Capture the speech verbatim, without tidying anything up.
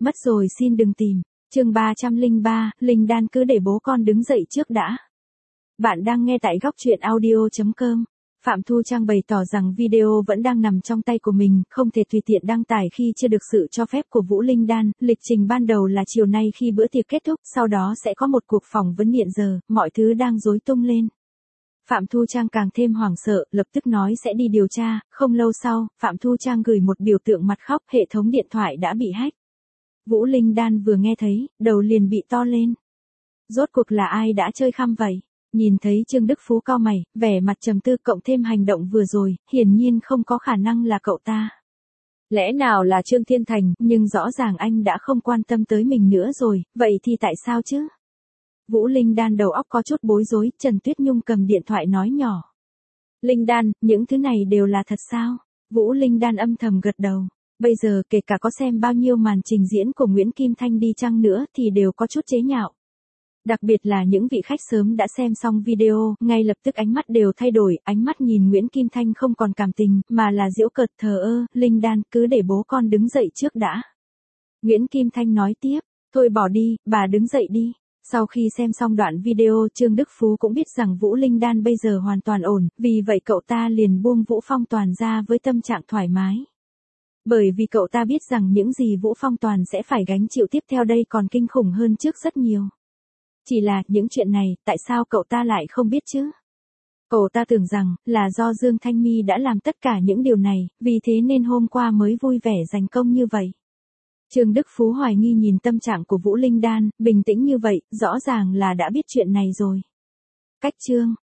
Mất rồi xin đừng tìm. Chương ba trăm lẻ ba, Linh Đan cứ để bố con đứng dậy trước đã. Bạn đang nghe tại góc truyện audio chấm com. Phạm Thu Trang bày tỏ rằng video vẫn đang nằm trong tay của mình, không thể tùy tiện đăng tải khi chưa được sự cho phép của Vũ Linh Đan. Lịch trình ban đầu là chiều nay khi bữa tiệc kết thúc, sau đó sẽ có một cuộc phỏng vấn hiện giờ, mọi thứ đang rối tung lên. Phạm Thu Trang càng thêm hoảng sợ, lập tức nói sẽ đi điều tra. Không lâu sau, Phạm Thu Trang gửi một biểu tượng mặt khóc, hệ thống điện thoại đã bị hack. Vũ Linh Đan vừa nghe thấy, đầu liền bị to lên. Rốt cuộc là ai đã chơi khăm vậy? Nhìn thấy Trương Đức Phú cau mày, vẻ mặt trầm tư cộng thêm hành động vừa rồi, hiển nhiên không có khả năng là cậu ta. Lẽ nào là Trương Thiên Thành, nhưng rõ ràng anh đã không quan tâm tới mình nữa rồi, vậy thì tại sao chứ? Vũ Linh Đan đầu óc có chút bối rối, Trần Tuyết Nhung cầm điện thoại nói nhỏ. Linh Đan, những thứ này đều là thật sao? Vũ Linh Đan âm thầm gật đầu. Bây giờ kể cả có xem bao nhiêu màn trình diễn của Nguyễn Kim Thanh đi chăng nữa thì đều có chút chế nhạo. Đặc biệt là những vị khách sớm đã xem xong video, ngay lập tức ánh mắt đều thay đổi, ánh mắt nhìn Nguyễn Kim Thanh không còn cảm tình, mà là giễu cợt thờ ơ. Linh Đan, cứ để bố con đứng dậy trước đã. Nguyễn Kim Thanh nói tiếp, thôi bỏ đi, bà đứng dậy đi. Sau khi xem xong đoạn video, Trương Đức Phú cũng biết rằng Vũ Linh Đan bây giờ hoàn toàn ổn, vì vậy cậu ta liền buông Vũ Phong Toàn ra với tâm trạng thoải mái. Bởi vì cậu ta biết rằng những gì Vũ Phong Toàn sẽ phải gánh chịu tiếp theo đây còn kinh khủng hơn trước rất nhiều. Chỉ là những chuyện này, tại sao cậu ta lại không biết chứ? Cậu ta tưởng rằng là do Dương Thanh My đã làm tất cả những điều này, vì thế nên hôm qua mới vui vẻ giành công như vậy. Trương Đức Phú hoài nghi nhìn tâm trạng của Vũ Linh Đan, bình tĩnh như vậy, rõ ràng là đã biết chuyện này rồi. Cách chương